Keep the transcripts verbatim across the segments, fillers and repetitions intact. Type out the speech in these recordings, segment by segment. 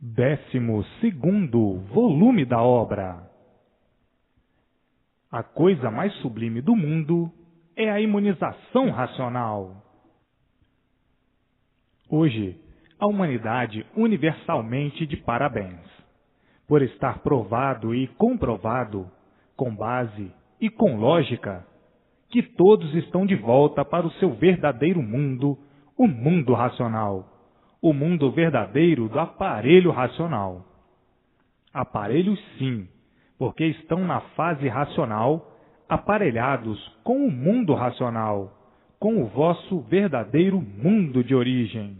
Décimo segundo volume da obra. A coisa mais sublime do mundo é a imunização racional. Hoje, a humanidade universalmente de parabéns, por estar provado e comprovado, com base e com lógica, que todos estão de volta para o seu verdadeiro mundo, o mundo racional. O mundo verdadeiro do aparelho racional. Aparelhos sim, porque estão na fase racional, aparelhados com o mundo racional, com o vosso verdadeiro mundo de origem.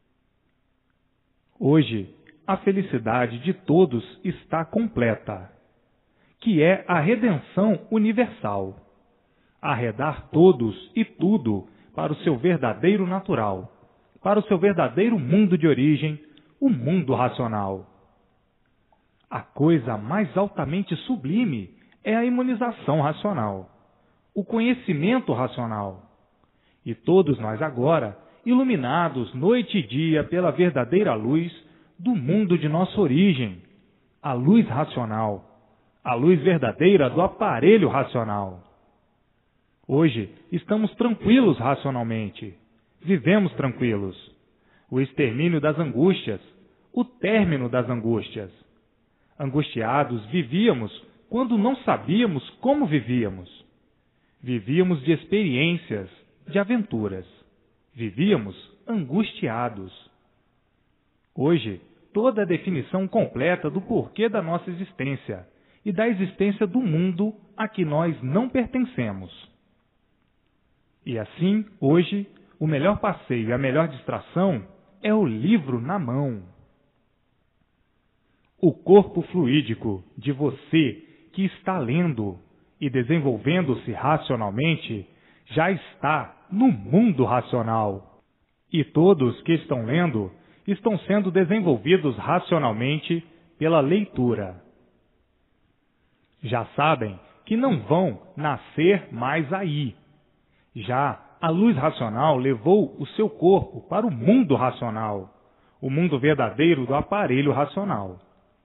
Hoje, a felicidade de todos está completa, que é a redenção universal. Arredar todos e tudo para o seu verdadeiro natural, para o seu verdadeiro mundo de origem, o mundo racional. A coisa mais altamente sublime é a imunização racional, o conhecimento racional. E todos nós agora, iluminados noite e dia pela verdadeira luz do mundo de nossa origem, a luz racional, a luz verdadeira do aparelho racional. Hoje estamos tranquilos racionalmente. Vivemos tranquilos. O extermínio das angústias, o término das angústias. Angustiados vivíamos quando não sabíamos como vivíamos. Vivíamos de experiências, de aventuras. Vivíamos angustiados. Hoje, toda a definição completa do porquê da nossa existência e da existência do mundo a que nós não pertencemos. E assim, hoje, o melhor passeio e a melhor distração é o livro na mão. O corpo fluídico de você que está lendo e desenvolvendo-se racionalmente já está no mundo racional. E todos que estão lendo estão sendo desenvolvidos racionalmente pela leitura. Já sabem que não vão nascer mais aí. Já a luz racional levou o seu corpo para o mundo racional, o mundo verdadeiro do aparelho racional.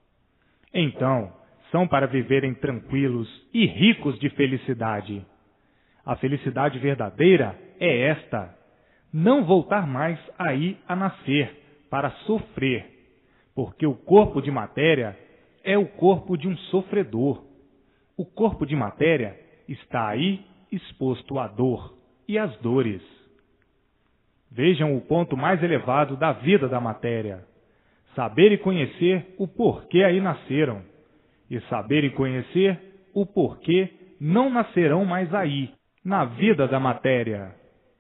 Então, são para viverem tranquilos e ricos de felicidade. A felicidade verdadeira é esta: não voltar mais aí a nascer para sofrer, porque o corpo de matéria é o corpo de um sofredor. O corpo de matéria está aí exposto à dor e às dores. Vejam o ponto mais elevado da vida da matéria. Saber e conhecer o porquê aí nasceram, e saber e conhecer o porquê não nascerão mais aí, na vida da matéria.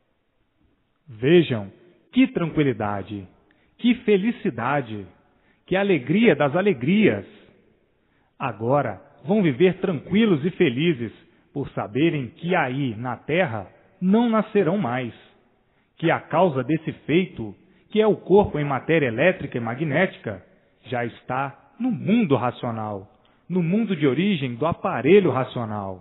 Vejam que tranquilidade, que felicidade, que alegria das alegrias. Agora vão viver tranquilos e felizes por saberem que aí, na terra, não nascerão mais, que a causa desse feito, que é o corpo em matéria elétrica e magnética, já está no mundo racional, no mundo de origem do aparelho racional.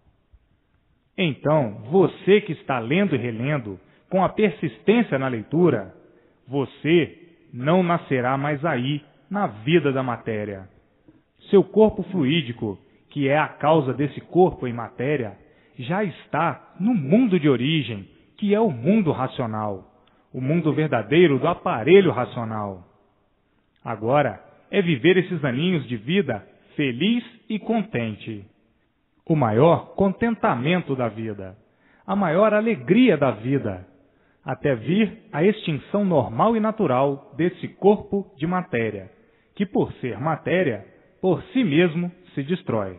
Então, você que está lendo e relendo, com a persistência na leitura, você não nascerá mais aí, na vida da matéria. Seu corpo fluídico, que é a causa desse corpo em matéria, já está no mundo de origem, que é o mundo racional, o mundo verdadeiro do aparelho racional. Agora é viver esses aninhos de vida feliz e contente. O maior contentamento da vida, a maior alegria da vida, até vir a extinção normal e natural desse corpo de matéria, que por ser matéria, por si mesmo se destrói.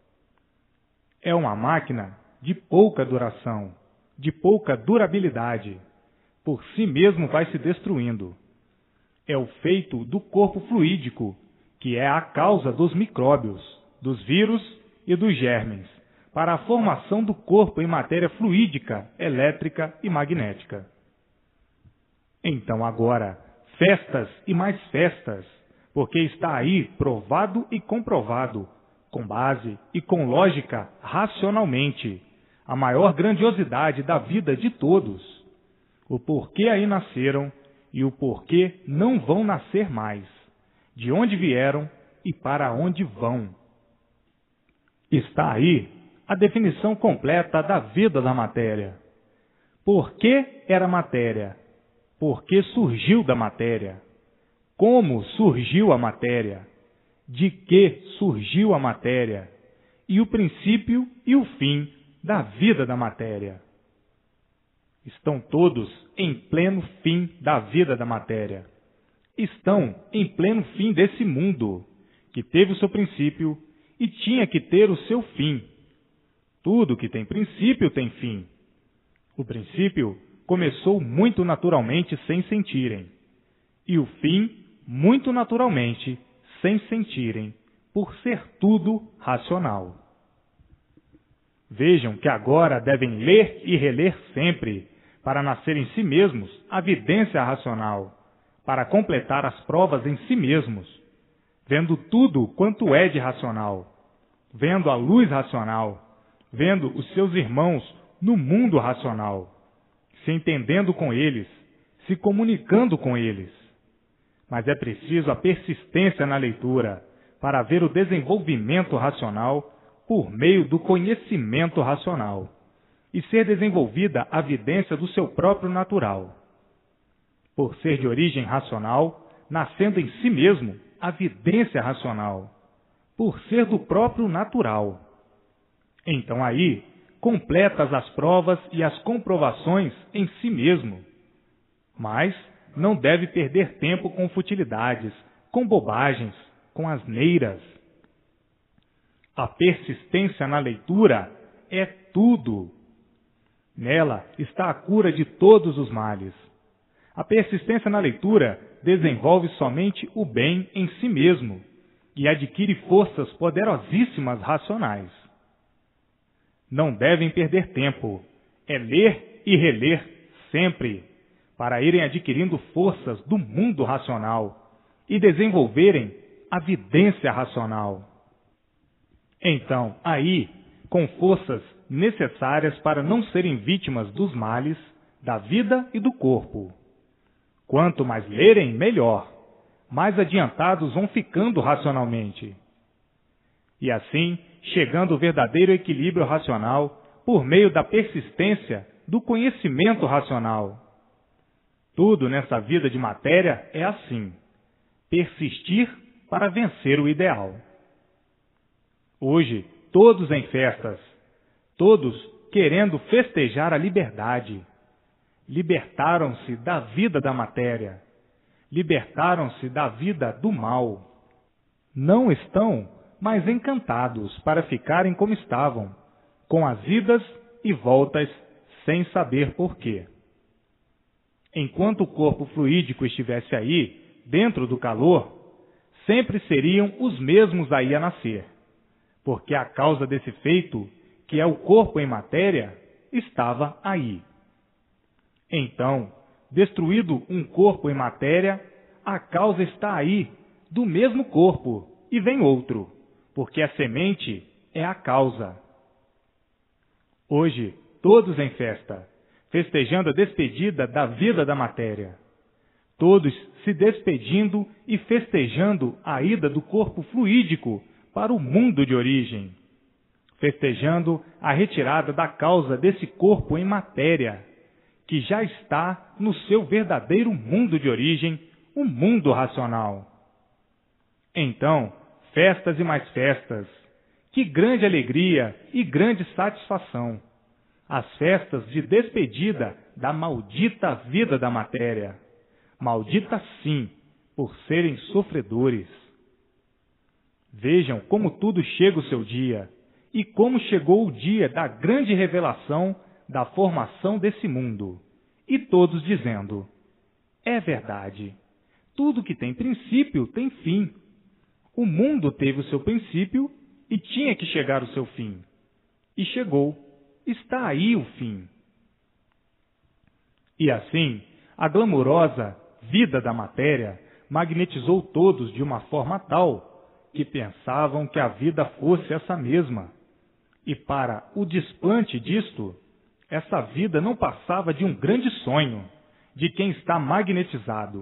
É uma máquina de pouca duração, de pouca durabilidade, por si mesmo vai se destruindo. É o feito do corpo fluídico, que é a causa dos micróbios, dos vírus e dos germes, para a formação do corpo em matéria fluídica, elétrica e magnética. Então agora, festas e mais festas, porque está aí provado e comprovado, com base e com lógica racionalmente, a maior grandiosidade da vida de todos, o porquê aí nasceram e o porquê não vão nascer mais, de onde vieram e para onde vão. Está aí a definição completa da vida da matéria. Por que era matéria? Por que surgiu da matéria? Como surgiu a matéria? De que surgiu a matéria? E o princípio e o fim da vida da matéria. Estão todos em pleno fim da vida da matéria. Estão em pleno fim desse mundo, que teve o seu princípio e tinha que ter o seu fim. Tudo que tem princípio tem fim. O princípio começou muito naturalmente sem sentirem, e o fim muito naturalmente sem sentirem, por ser tudo racional. Vejam que agora devem ler e reler sempre, para nascer em si mesmos a vidência racional, para completar as provas em si mesmos, vendo tudo quanto é de racional, vendo a luz racional, vendo os seus irmãos no mundo racional, se entendendo com eles, se comunicando com eles. Mas é preciso a persistência na leitura para ver o desenvolvimento racional por meio do conhecimento racional e ser desenvolvida a vidência do seu próprio natural. Por ser de origem racional, nascendo em si mesmo a vidência racional, por ser do próprio natural. Então aí, completas as provas e as comprovações em si mesmo. Mas não deve perder tempo com futilidades, com bobagens, com asneiras. A persistência na leitura é tudo. Nela está a cura de todos os males. A persistência na leitura desenvolve somente o bem em si mesmo e adquire forças poderosíssimas racionais. Não devem perder tempo. É ler e reler sempre, para irem adquirindo forças do mundo racional e desenvolverem a vidência racional. Então, aí, com forças necessárias para não serem vítimas dos males da vida e do corpo. Quanto mais lerem, melhor. Mais adiantados vão ficando racionalmente. E assim, chegando ao verdadeiro equilíbrio racional por meio da persistência do conhecimento racional. Tudo nessa vida de matéria é assim. Persistir para vencer o ideal. Hoje, todos em festas, todos querendo festejar a liberdade. Libertaram-se da vida da matéria. Libertaram-se da vida do mal. Não estão mais encantados para ficarem como estavam, com as idas e voltas sem saber porquê. Enquanto o corpo fluídico estivesse aí, dentro do calor, sempre seriam os mesmos aí a nascer, porque a causa desse feito, que é o corpo em matéria, estava aí. Então, destruído um corpo em matéria, a causa está aí, do mesmo corpo, e vem outro, porque a semente é a causa. Hoje, todos em festa, festejando a despedida da vida da matéria. Todos se despedindo e festejando a ida do corpo fluídico para o mundo de origem. Festejando a retirada da causa desse corpo em matéria, que já está no seu verdadeiro mundo de origem, o mundo racional. Então, festas e mais festas. Que grande alegria e grande satisfação! As festas de despedida da maldita vida da matéria. Maldita sim, por serem sofredores. Vejam como tudo chega o seu dia, e como chegou o dia da grande revelação da formação desse mundo. E todos dizendo, é verdade, tudo que tem princípio tem fim. O mundo teve o seu princípio e tinha que chegar o seu fim. E chegou. Está aí o fim. E assim, a glamurosa vida da matéria magnetizou todos de uma forma tal que pensavam que a vida fosse essa mesma. E para o desplante disto, essa vida não passava de um grande sonho de quem está magnetizado,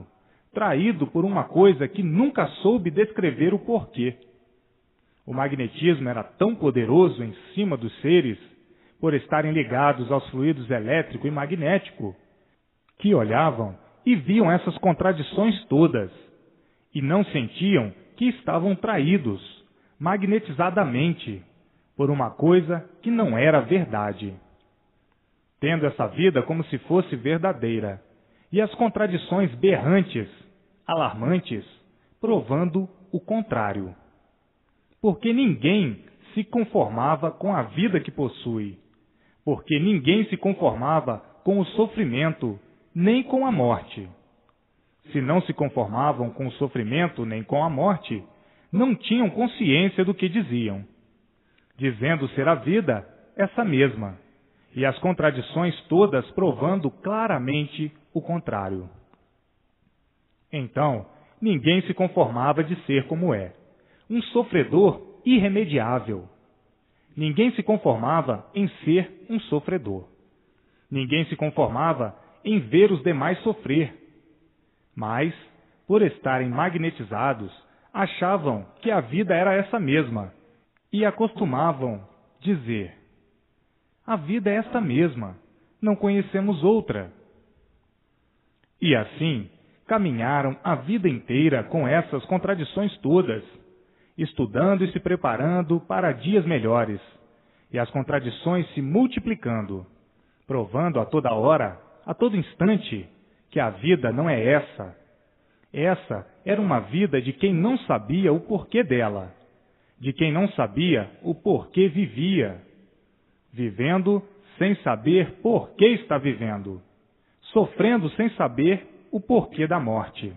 traído por uma coisa que nunca soube descrever o porquê. O magnetismo era tão poderoso em cima dos seres, por estarem ligados aos fluidos elétrico e magnético, que olhavam e viam essas contradições todas, e não sentiam que estavam traídos, magnetizadamente, por uma coisa que não era verdade. Tendo essa vida como se fosse verdadeira, e as contradições berrantes, alarmantes, provando o contrário. Porque ninguém se conformava com a vida que possui, porque ninguém se conformava com o sofrimento, nem com a morte. Se não se conformavam com o sofrimento nem com a morte, não tinham consciência do que diziam, dizendo ser a vida essa mesma, e as contradições todas provando claramente o contrário. Então, ninguém se conformava de ser como é, um sofredor irremediável. Ninguém se conformava em ser um sofredor. Ninguém se conformava em ver os demais sofrer. Mas, por estarem magnetizados, achavam que a vida era essa mesma e acostumavam dizer: a vida é esta mesma, não conhecemos outra. E assim, caminharam a vida inteira com essas contradições todas, estudando e se preparando para dias melhores, e as contradições se multiplicando, provando a toda hora, a todo instante, que a vida não é essa. Essa era uma vida de quem não sabia o porquê dela, de quem não sabia o porquê vivia, vivendo sem saber por que está vivendo, sofrendo sem saber o porquê da morte.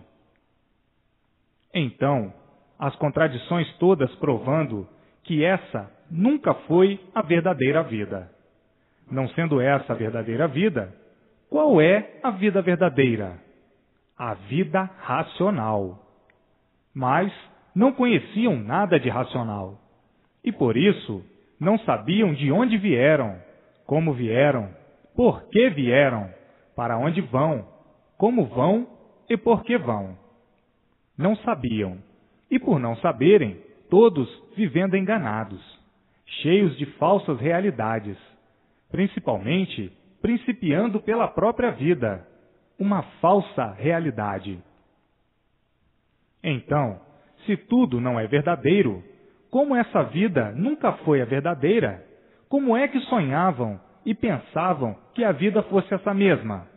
Então, as contradições todas provando que essa nunca foi a verdadeira vida. Não sendo essa a verdadeira vida, qual é a vida verdadeira? A vida racional. Mas não conheciam nada de racional, e por isso não sabiam de onde vieram, como vieram, por que vieram, para onde vão, como vão e por que vão. Não sabiam, e por não saberem, todos vivendo enganados, cheios de falsas realidades, principalmente principiando pela própria vida, uma falsa realidade. Então, se tudo não é verdadeiro, como essa vida nunca foi a verdadeira, como é que sonhavam e pensavam que a vida fosse essa mesma?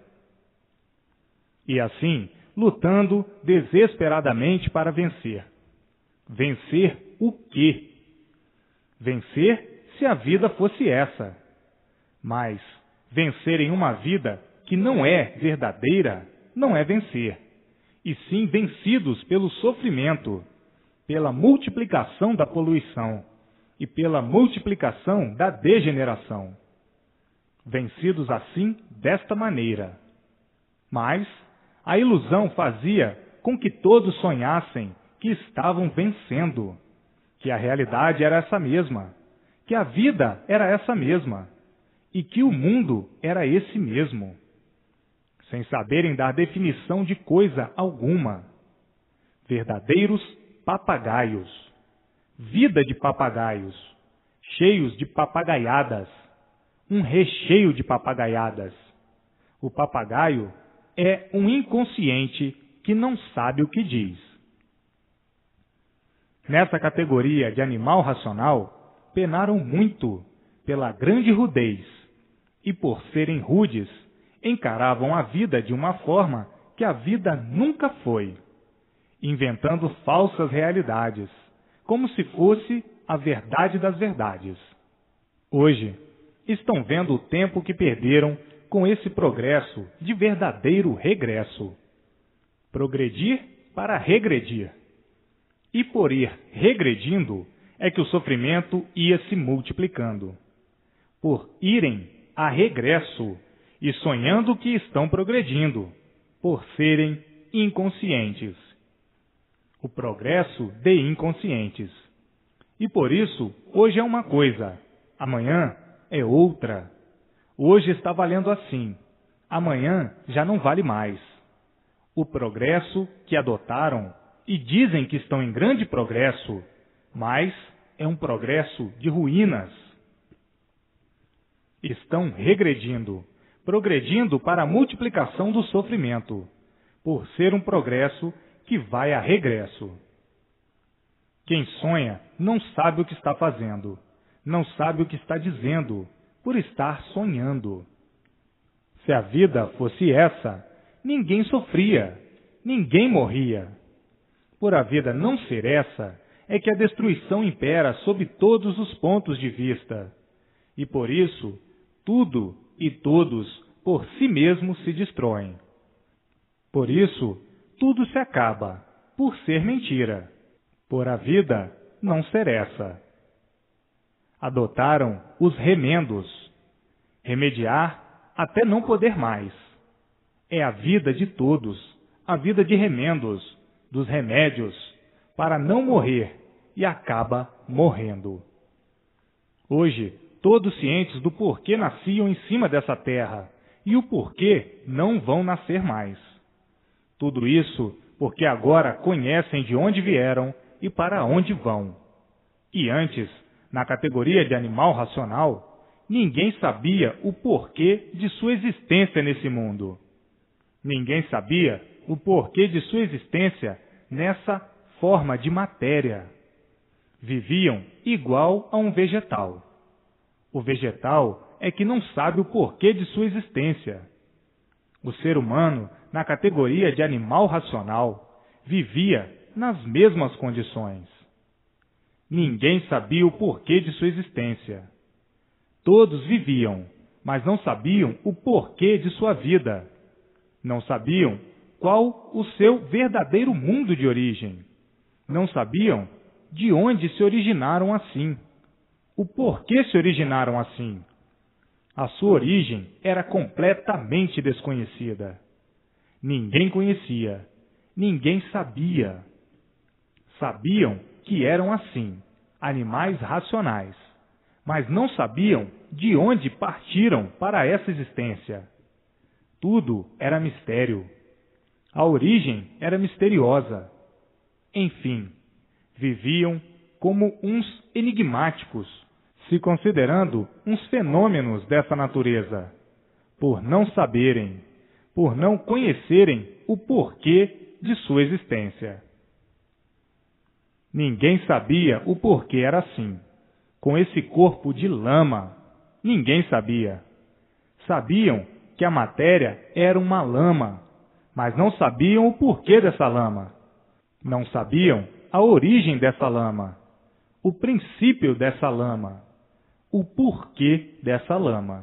E assim, lutando desesperadamente para vencer. Vencer o quê? Vencer se a vida fosse essa. Mas vencer em uma vida que não é verdadeira não é vencer, e sim vencidos pelo sofrimento, pela multiplicação da poluição e pela multiplicação da degeneração. Vencidos assim desta maneira. Mas a ilusão fazia com que todos sonhassem que estavam vencendo, que a realidade era essa mesma, que a vida era essa mesma, e que o mundo era esse mesmo, sem saberem dar definição de coisa alguma. Verdadeiros papagaios, vida de papagaios, cheios de papagaiadas, um recheio de papagaiadas. O papagaio é um inconsciente que não sabe o que diz. Nessa categoria de animal racional, penaram muito pela grande rudez, e por serem rudes, encaravam a vida de uma forma que a vida nunca foi, inventando falsas realidades, como se fosse a verdade das verdades. Hoje, estão vendo o tempo que perderam com esse progresso de verdadeiro regresso. Progredir para regredir. E por ir regredindo, é que o sofrimento ia se multiplicando. Por irem a regresso e sonhando que estão progredindo, por serem inconscientes. O progresso de inconscientes. E por isso, hoje é uma coisa, amanhã é outra. Hoje está valendo assim, amanhã já não vale mais. O progresso que adotaram e dizem que estão em grande progresso, mas é um progresso de ruínas. Estão regredindo, progredindo para a multiplicação do sofrimento, por ser um progresso que vai a regresso. Quem sonha não sabe o que está fazendo, não sabe o que está dizendo, por estar sonhando. Se a vida fosse essa, ninguém sofria, ninguém morria. Por a vida não ser essa, é que a destruição impera sob todos os pontos de vista. E por isso, tudo e todos por si mesmos se destroem. Por isso, tudo se acaba, por ser mentira, por a vida não ser essa. Adotaram os remendos, remediar até não poder mais. É a vida de todos, a vida de remendos, dos remédios, para não morrer, e acaba morrendo. Hoje, todos cientes do porquê nasciam em cima dessa terra, e o porquê não vão nascer mais. Tudo isso porque agora conhecem de onde vieram e para onde vão. E antes, na categoria de animal racional, ninguém sabia o porquê de sua existência nesse mundo. Ninguém sabia o porquê de sua existência nessa forma de matéria. Viviam igual a um vegetal. O vegetal é que não sabe o porquê de sua existência. O ser humano, na categoria de animal racional, vivia nas mesmas condições. Ninguém sabia o porquê de sua existência. Todos viviam, mas não sabiam o porquê de sua vida. Não sabiam qual o seu verdadeiro mundo de origem. Não sabiam de onde se originaram assim. O porquê se originaram assim. A sua origem era completamente desconhecida. Ninguém conhecia, ninguém sabia. Sabiam que eram assim, animais racionais, mas não sabiam de onde partiram para essa existência. Tudo era mistério. A origem era misteriosa. Enfim, viviam como uns enigmáticos, se considerando uns fenômenos dessa natureza, por não saberem, por não conhecerem o porquê de sua existência. Ninguém sabia o porquê era assim, com esse corpo de lama. Ninguém sabia. Sabiam que a matéria era uma lama, mas não sabiam o porquê dessa lama. Não sabiam a origem dessa lama, o princípio dessa lama, o porquê dessa lama.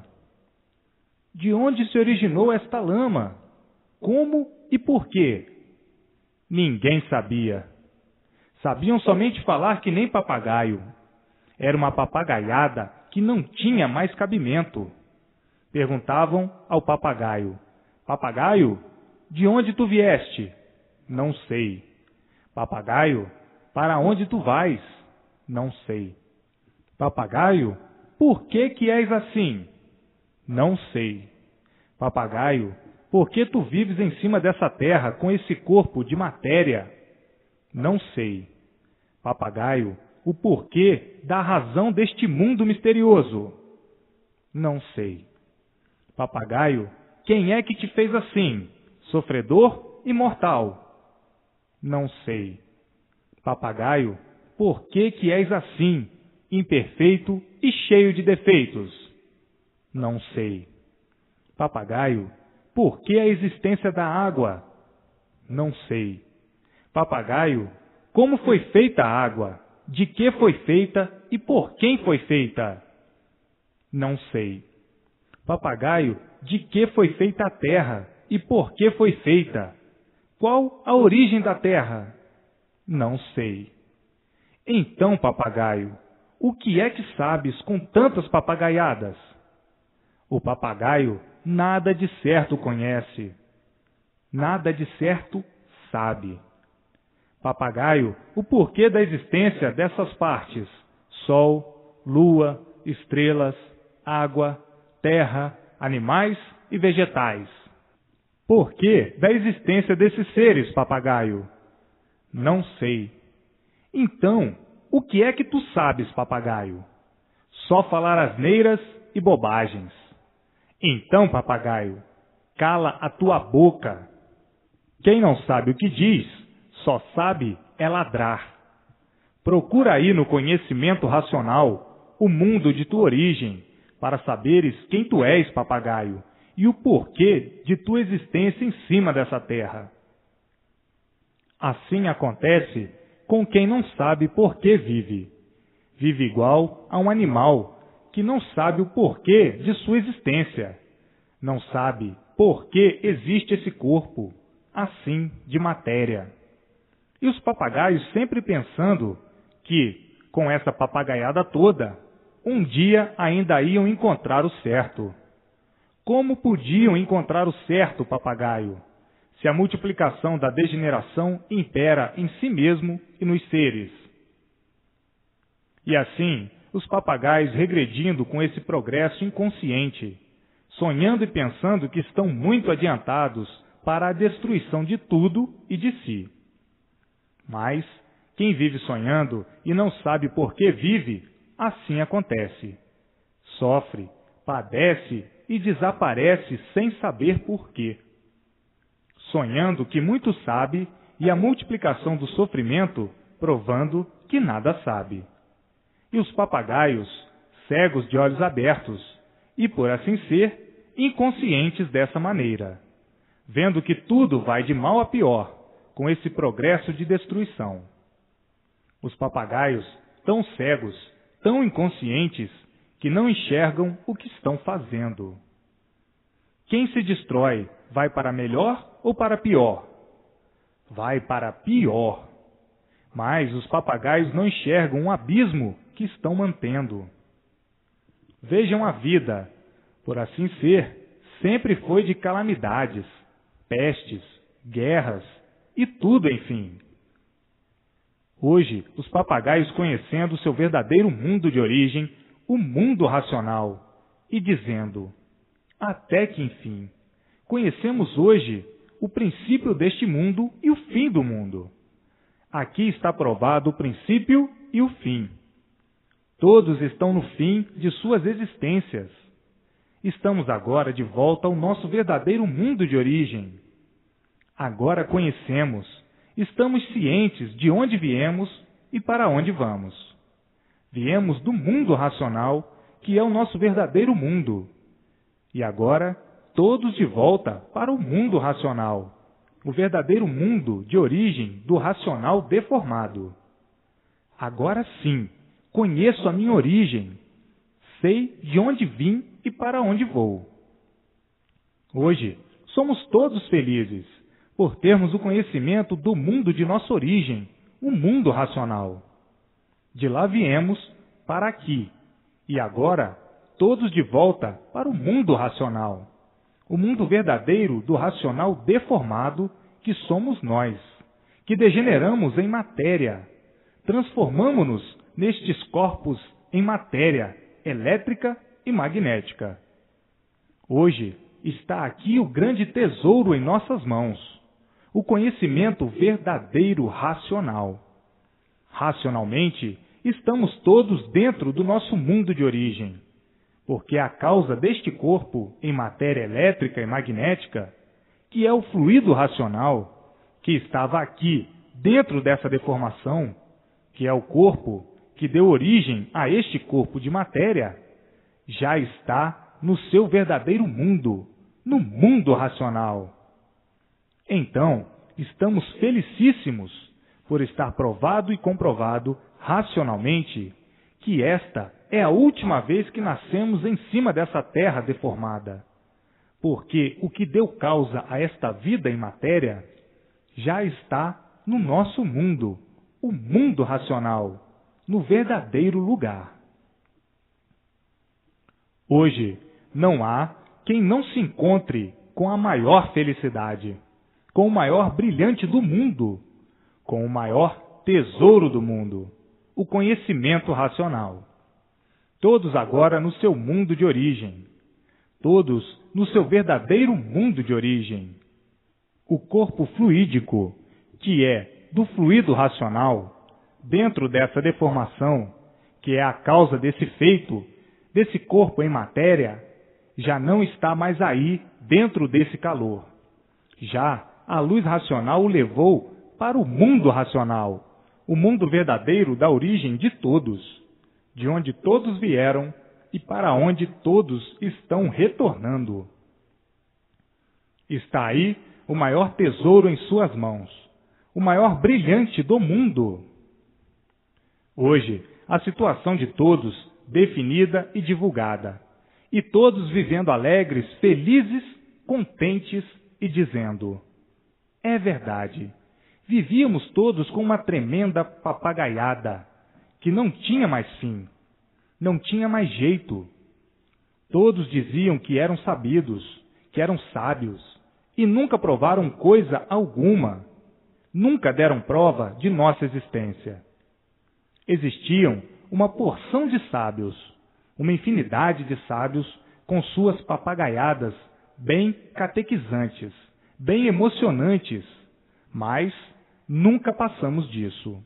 De onde se originou esta lama? Como e por quê? Ninguém sabia. Sabiam somente falar que nem papagaio. Era uma papagaiada que não tinha mais cabimento. Perguntavam ao papagaio: Papagaio, de onde tu vieste? Não sei. Papagaio, para onde tu vais? Não sei. Papagaio, por que que és assim? Não sei. Papagaio, por que tu vives em cima dessa terra com esse corpo de matéria? Não sei. Papagaio, o porquê da razão deste mundo misterioso? Não sei. Papagaio, quem é que te fez assim, sofredor e mortal? Não sei. Papagaio, por que que és assim, imperfeito e cheio de defeitos? Não sei. Papagaio, por que a existência da água? Não sei. Papagaio, como foi feita a água? De que foi feita e por quem foi feita? Não sei. Papagaio, de que foi feita a terra e por que foi feita? Qual a origem da terra? Não sei. Então, papagaio, o que é que sabes com tantas papagaiadas? O papagaio nada de certo conhece, nada de certo sabe. Papagaio, o porquê da existência dessas partes: sol, lua, estrelas, água, terra, animais e vegetais. Por que da existência desses seres, papagaio? Não sei. Então, o que é que tu sabes, papagaio? Só falar asneiras e bobagens. Então, papagaio, cala a tua boca. Quem não sabe o que diz, só sabe é ladrar. Procura aí no conhecimento racional o mundo de tua origem, para saberes quem tu és, papagaio, e o porquê de tua existência em cima dessa terra. Assim acontece com quem não sabe por que vive. Vive igual a um animal que não sabe o porquê de sua existência. Não sabe por que existe esse corpo, assim, de matéria. E os papagaios sempre pensando que, com essa papagaiada toda, um dia ainda iam encontrar o certo. Como podiam encontrar o certo, papagaio, se a multiplicação da degeneração impera em si mesmo e nos seres? E assim, os papagaios regredindo com esse progresso inconsciente, sonhando e pensando que estão muito adiantados para a destruição de tudo e de si. Mas quem vive sonhando e não sabe por que vive, assim acontece. Sofre, padece e desaparece sem saber por quê. Sonhando que muito sabe e a multiplicação do sofrimento provando que nada sabe. E os papagaios, cegos de olhos abertos, e por assim ser, inconscientes dessa maneira, vendo que tudo vai de mal a pior com esse progresso de destruição. Os papagaios, tão cegos, tão inconscientes, que não enxergam o que estão fazendo. Quem se destrói vai para melhor ou para pior? Vai para pior. Mas os papagaios não enxergam um abismo que estão mantendo. Vejam a vida, por assim ser, sempre foi de calamidades, pestes, guerras e tudo, enfim. Hoje, os papagaios conhecendo seu verdadeiro mundo de origem, o mundo racional, e dizendo, até que enfim, conhecemos hoje o princípio deste mundo e o fim do mundo. Aqui está provado o princípio e o fim. Todos estão no fim de suas existências. Estamos agora de volta ao nosso verdadeiro mundo de origem. Agora conhecemos, estamos cientes de onde viemos e para onde vamos. Viemos do mundo racional, que é o nosso verdadeiro mundo. E agora, todos de volta para o mundo racional, o verdadeiro mundo de origem do racional deformado. Agora sim, conheço a minha origem, sei de onde vim e para onde vou. Hoje, somos todos felizes por termos o conhecimento do mundo de nossa origem, o mundo racional. De lá viemos para aqui, e agora todos de volta para o mundo racional, o mundo verdadeiro do racional deformado que somos nós, que degeneramos em matéria, transformamo-nos nestes corpos em matéria elétrica e magnética. Hoje está aqui o grande tesouro em nossas mãos, o conhecimento verdadeiro racional. Racionalmente, estamos todos dentro do nosso mundo de origem, porque a causa deste corpo em matéria elétrica e magnética, que é o fluido racional, que estava aqui dentro dessa deformação, que é o corpo que deu origem a este corpo de matéria, já está no seu verdadeiro mundo, no mundo racional. Então, estamos felicíssimos por estar provado e comprovado racionalmente que esta é a última vez que nascemos em cima dessa terra deformada, porque o que deu causa a esta vida em matéria já está no nosso mundo, o mundo racional, no verdadeiro lugar. Hoje, não há quem não se encontre com a maior felicidade, com o maior brilhante do mundo, com o maior tesouro do mundo, o conhecimento racional. Todos agora no seu mundo de origem, todos no seu verdadeiro mundo de origem, O corpo fluídico, que é do fluido racional, dentro dessa deformação, que é a causa desse feito, desse corpo em matéria, já não está mais aí dentro desse calor. Já a luz racional o levou para o mundo racional, o mundo verdadeiro da origem de todos, de onde todos vieram e para onde todos estão retornando. Está aí o maior tesouro em suas mãos, o maior brilhante do mundo. Hoje, a situação de todos definida e divulgada, e todos vivendo alegres, felizes, contentes e dizendo: é verdade, vivíamos todos com uma tremenda papagaiada, que não tinha mais fim, não tinha mais jeito. Todos diziam que eram sabidos, que eram sábios, e nunca provaram coisa alguma, nunca deram prova de nossa existência. Existiam uma porção de sábios, uma infinidade de sábios com suas papagaiadas bem catequizantes, bem emocionantes, mas nunca passamos disso.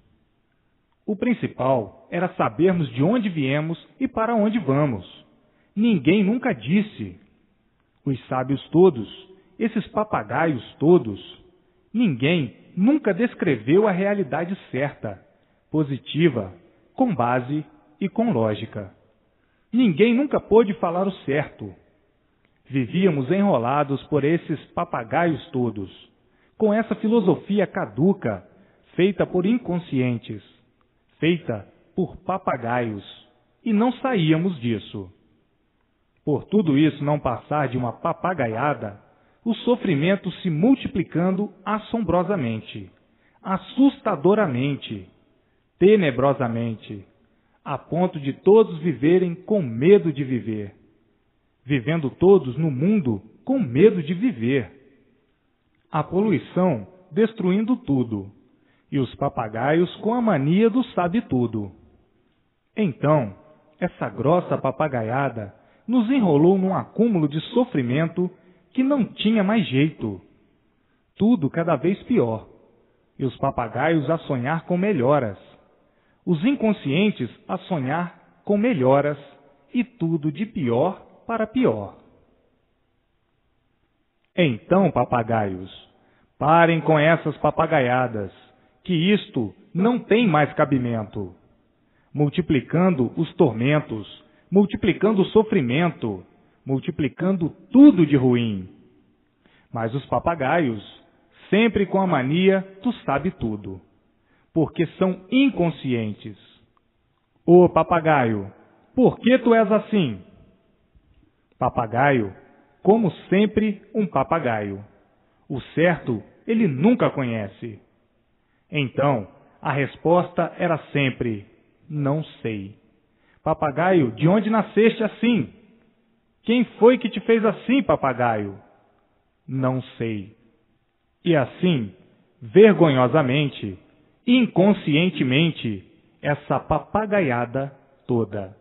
O principal era sabermos de onde viemos e para onde vamos. Ninguém nunca disse. Os sábios todos, esses papagaios todos, ninguém nunca descreveu a realidade certa, positiva, com base e com lógica. Ninguém nunca pôde falar o certo. Vivíamos enrolados por esses papagaios todos, com essa filosofia caduca, feita por inconscientes, feita por papagaios, e não saíamos disso. Por tudo isso não passar de uma papagaiada, o sofrimento se multiplicando assombrosamente, assustadoramente, tenebrosamente, a ponto de todos viverem com medo de viver, vivendo todos no mundo com medo de viver. A poluição destruindo tudo, e os papagaios com a mania do sabe-tudo. Então, essa grossa papagaiada nos enrolou num acúmulo de sofrimento que não tinha mais jeito. Tudo cada vez pior, e os papagaios a sonhar com melhoras, os inconscientes a sonhar com melhoras, e tudo de pior para pior. Então, papagaios, parem com essas papagaiadas, que isto não tem mais cabimento. Multiplicando os tormentos, multiplicando o sofrimento, multiplicando tudo de ruim. Mas os papagaios, sempre com a mania do sabe-tudo, porque são inconscientes. Ô papagaio, por que tu és assim? Papagaio, como sempre, um papagaio. O certo ele nunca conhece. Então, a resposta era sempre: não sei. Papagaio, de onde nasceste assim? Quem foi que te fez assim, papagaio? Não sei. E assim, vergonhosamente, inconscientemente, essa papagaiada toda.